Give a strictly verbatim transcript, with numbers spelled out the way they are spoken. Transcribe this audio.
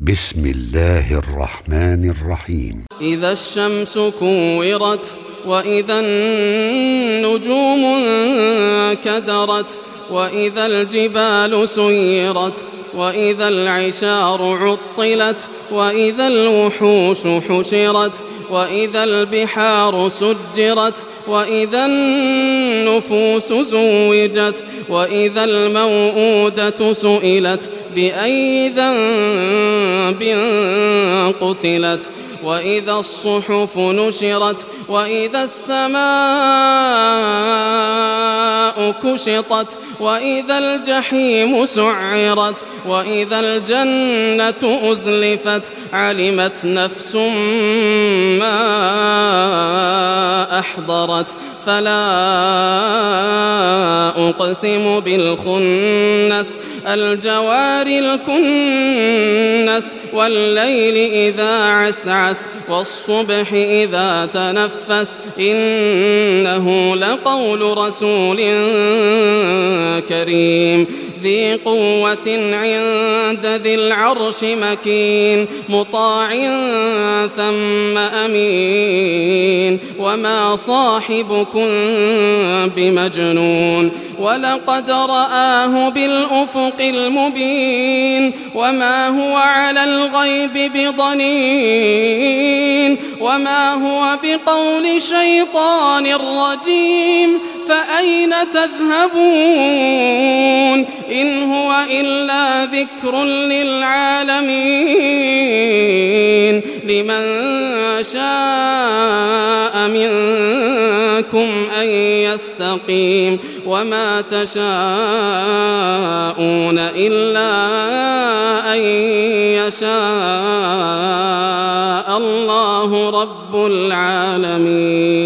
بسم الله الرحمن الرحيم. إذا الشمس كورت وإذا النجوم انكدرت وإذا الجبال سيرت وإذا العشار عطلت وإذا الوحوش حشرت وإذا البحار سجرت وإذا النفوس زوجت وإذا الموءودة سئلت بأي ذنب قتلت وإذا الصحف نشرت وإذا السماء كشطت وإذا الجحيم سعرت وإذا الجنة أزلفت علمت نفس ما أحضرت فلا أقسم بالخنس الجوار الكنس والليل إذا عسعس والصبح إذا تنفس إنه لقول رسول كريم ذي قوة عند ذي العرش مكين مطاع ثم أمين وما صاحبكم بمجنون ولقد رآه بالأفق المبين وما هو على الغيب بضنين وما هو بقول شيطان رجيم فأين تذهبون إن هو إلا ذكر للعالمين لمن شاء منكم أن يستقيم وما تشاءون إلا أن يشاء الله رب العالمين.